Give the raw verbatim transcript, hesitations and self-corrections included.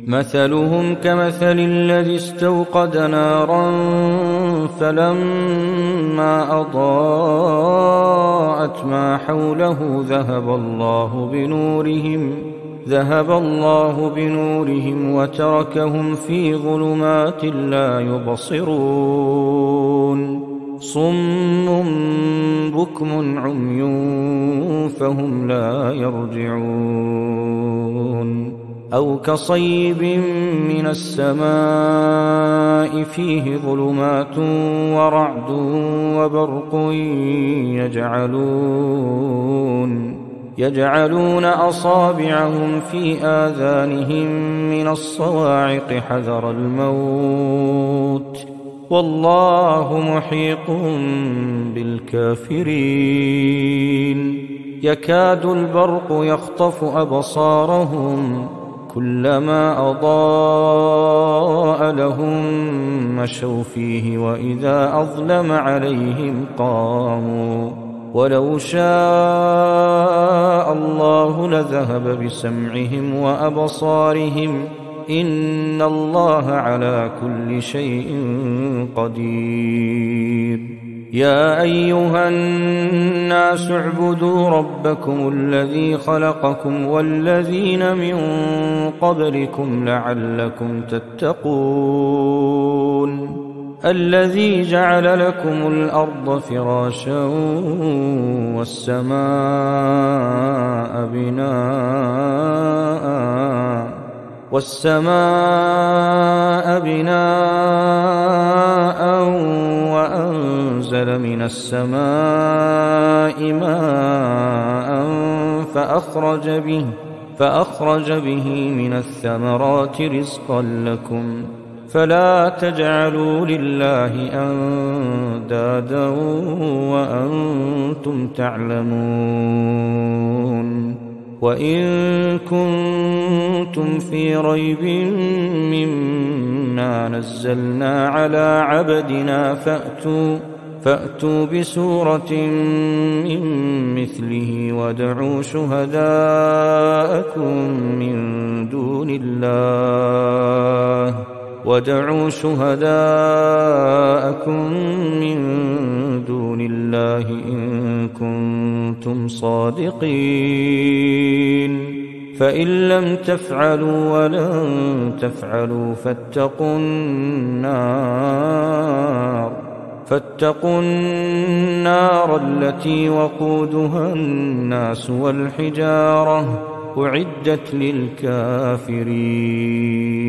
مثلهم كمثل الذي استوقد نارا فلما أضاءت ما حوله ذهب الله بنورهم ذهب الله بنورهم وتركهم في ظلمات لا يبصرون صم بكم عمي فهم لا يرجعون أو كصيب من السماء فيه ظلمات ورعد وبرق يجعلون يجعلون أصابعهم في آذانهم من الصواعق حذر الموت والله محيط بالكافرين يكاد البرق يخطف أبصارهم كلما أضاء لهم مشوا فيه وإذا أظلم عليهم قاموا ولو شاء الله لذهب بسمعهم وأبصارهم إن الله على كل شيء قدير يا أيها الناس اعبدوا ربكم الذي خلقكم والذين من قبلكم لعلكم تتقون الذي جعل لكم الأرض فراشا والسماء بناء والسماء بناء وأنزل من السماء ماء فأخرج به فأخرج به من الثمرات رزقا لكم فلا تجعلوا لله أندادا وأنتم تعلمون وإن كنتم في ريب مما نزلنا على عبدنا فأتوا فأتوا بسورة من مثله وادعوا شهداءكم من دون الله وادعوا شهداءكم من دون الله إن كنتم صادقين فإن لم تفعلوا ولن تفعلوا فاتقوا النار فاتقوا النار التي وقودها الناس والحجارة أعدت للكافرين